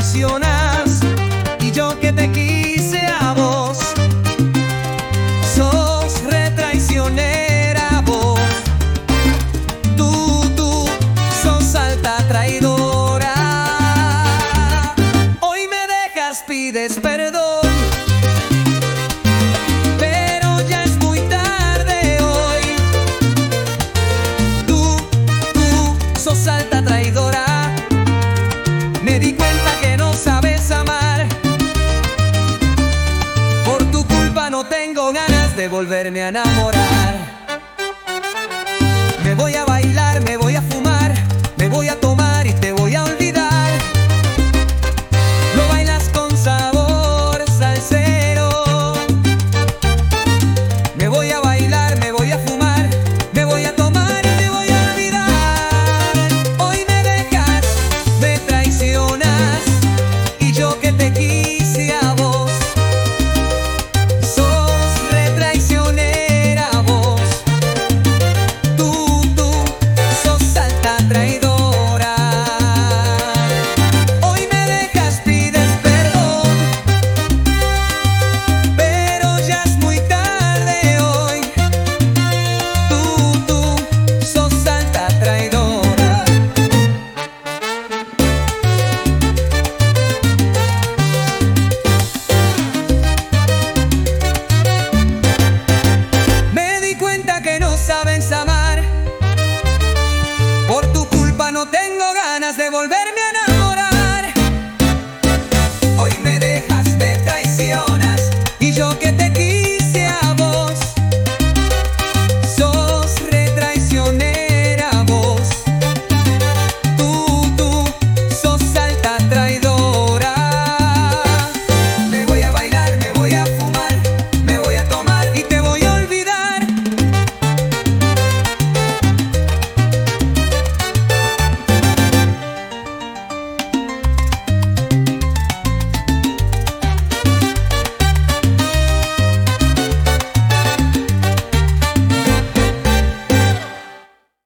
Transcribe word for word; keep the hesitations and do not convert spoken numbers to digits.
traicionas y yo que te quise a vos. Sos retraicionera vos. Tú, tú, sos alta traidora. Hoy me dejas, pides perdón, pero ya es muy tarde hoy. Tú, tú, sos alta traidora. Me di cuenta que no sabes amar. Por tu culpa no tengo ganas de volverme a enamorar. Me voy a